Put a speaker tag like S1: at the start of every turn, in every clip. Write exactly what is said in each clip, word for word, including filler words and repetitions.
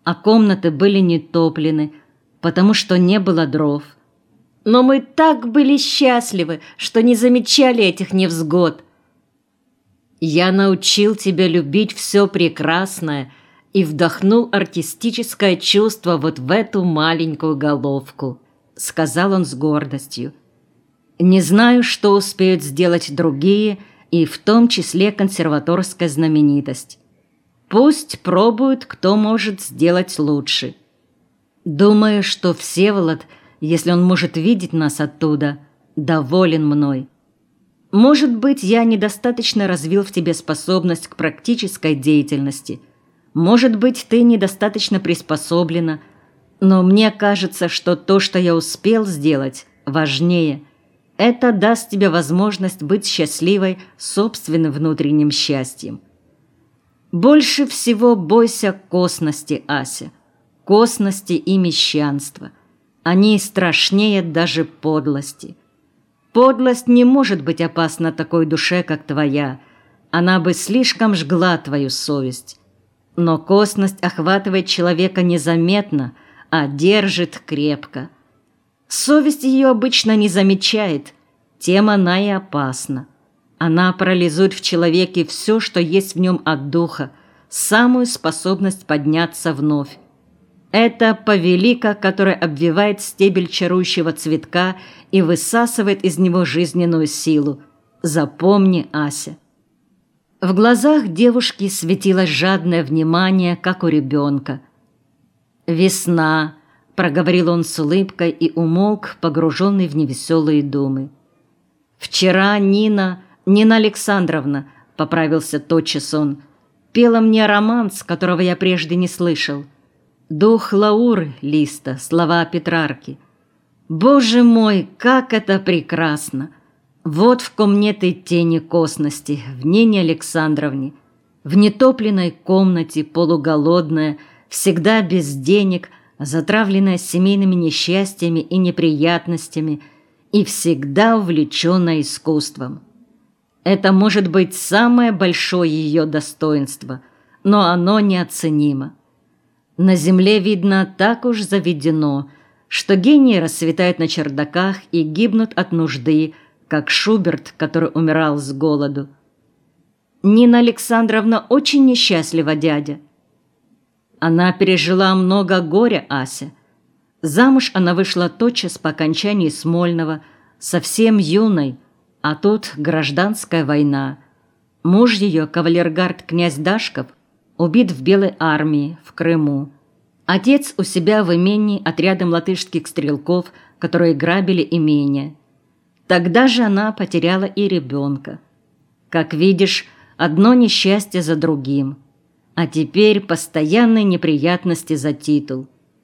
S1: а комнаты были не топлены, потому что не было дров. Но мы так были счастливы, что не замечали этих невзгод. Я научил тебя любить все прекрасное и вдохнул артистическое чувство вот в эту маленькую головку, сказал он с гордостью. Не знаю, что успеют сделать другие, и в том числе консерваторская знаменитость. Пусть пробуют, кто может сделать лучше. Думаю, что Всеволод, если он может видеть нас оттуда, доволен мной. Может быть, я недостаточно развил в тебе способность к практической деятельности. Может быть, ты недостаточно приспособлена, но мне кажется, что то, что я успел сделать, важнее. Это даст тебе возможность быть счастливой собственным внутренним счастьем. Больше всего бойся косности, Ася, косности и мещанства. Они страшнее даже подлости. Подлость не может быть опасна такой душе, как твоя. Она бы слишком жгла твою совесть. Но косность охватывает человека незаметно, а держит крепко. Совесть ее обычно не замечает, тем она и опасна. Она парализует в человеке все, что есть в нем от духа, самую способность подняться вновь. Это повелика, которая обвивает стебель чарующего цветка и высасывает из него жизненную силу. Запомни, Ася. В глазах девушки светилось жадное внимание, как у ребенка. «Весна», — проговорил он с улыбкой и умолк, погруженный в невеселые думы. «Вчера Нина, Нина Александровна», — поправился тотчас он, — «пела мне романс, которого я прежде не слышал. Дух Лауры Листа, слова Петрарки. Боже мой, как это прекрасно! Вот в ком нет и тени косности, в Нине Александровне, в нетопленной комнате, полуголодная, всегда без денег, затравленная семейными несчастьями и неприятностями и всегда увлеченная искусством. Это может быть самое большое ее достоинство, но оно неоценимо. На земле, видно, так уж заведено, что гении расцветают на чердаках и гибнут от нужды, как Шуберт, который умирал с голоду. Нина Александровна очень несчастлива, дядя. Она пережила много горя, Ася. Замуж она вышла тотчас по окончании Смольного, совсем юной, а тут гражданская война. Муж ее, кавалергард князь Дашков, убит в Белой армии, в Крыму. Отец у себя в имении отрядом латышских стрелков, которые грабили имение. Тогда же она потеряла и ребенка. Как видишь, одно несчастье за другим. А теперь постоянные неприятности за титул.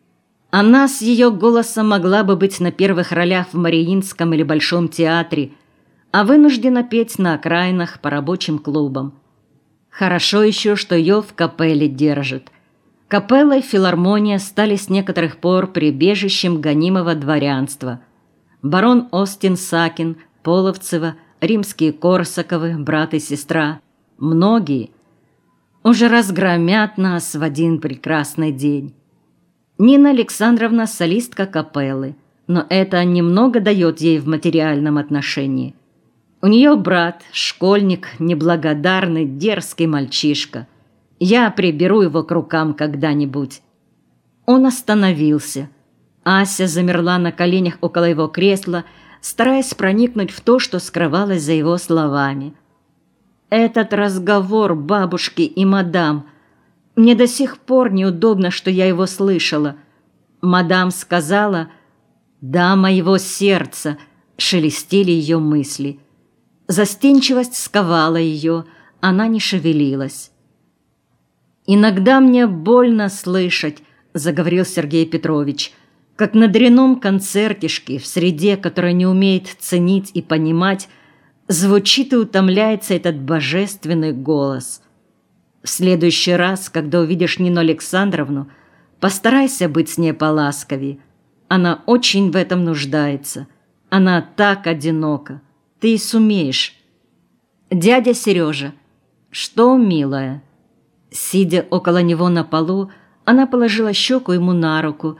S1: Она с ее голосом могла бы быть на первых ролях в Мариинском или Большом театре, а вынуждена петь на окраинах по рабочим клубам. Хорошо еще, что ее в капелле держат. Капелла и филармония стали с некоторых пор прибежищем гонимого дворянства. Барон Остин-Сакин, Половцева, римские Корсаковы, брат и сестра, многие уже разгромят нас в один прекрасный день. Нина Александровна – солистка капеллы, но это немного дает ей в материальном отношении. У нее брат, школьник, неблагодарный, дерзкий мальчишка. Я приберу его к рукам когда-нибудь. Он остановился. Ася замерла на коленях около его кресла, стараясь проникнуть в то, что скрывалось за его словами. Этот разговор бабушки и мадам. Мне до сих пор неудобно, что я его слышала. Мадам сказала: «Да, моего сердца», — шелестели ее мысли. Застенчивость сковала ее, она не шевелилась. «Иногда мне больно слышать», — заговорил Сергей Петрович, «как на дрянном концертишке в среде, которая не умеет ценить и понимать, звучит и утомляется этот божественный голос. В следующий раз, когда увидишь Нину Александровну, постарайся быть с ней поласковее. Она очень в этом нуждается. Она так одинока. Ты и сумеешь». «Дядя Сережа». «Что, милая?» Сидя около него на полу, Она положила щеку ему на руку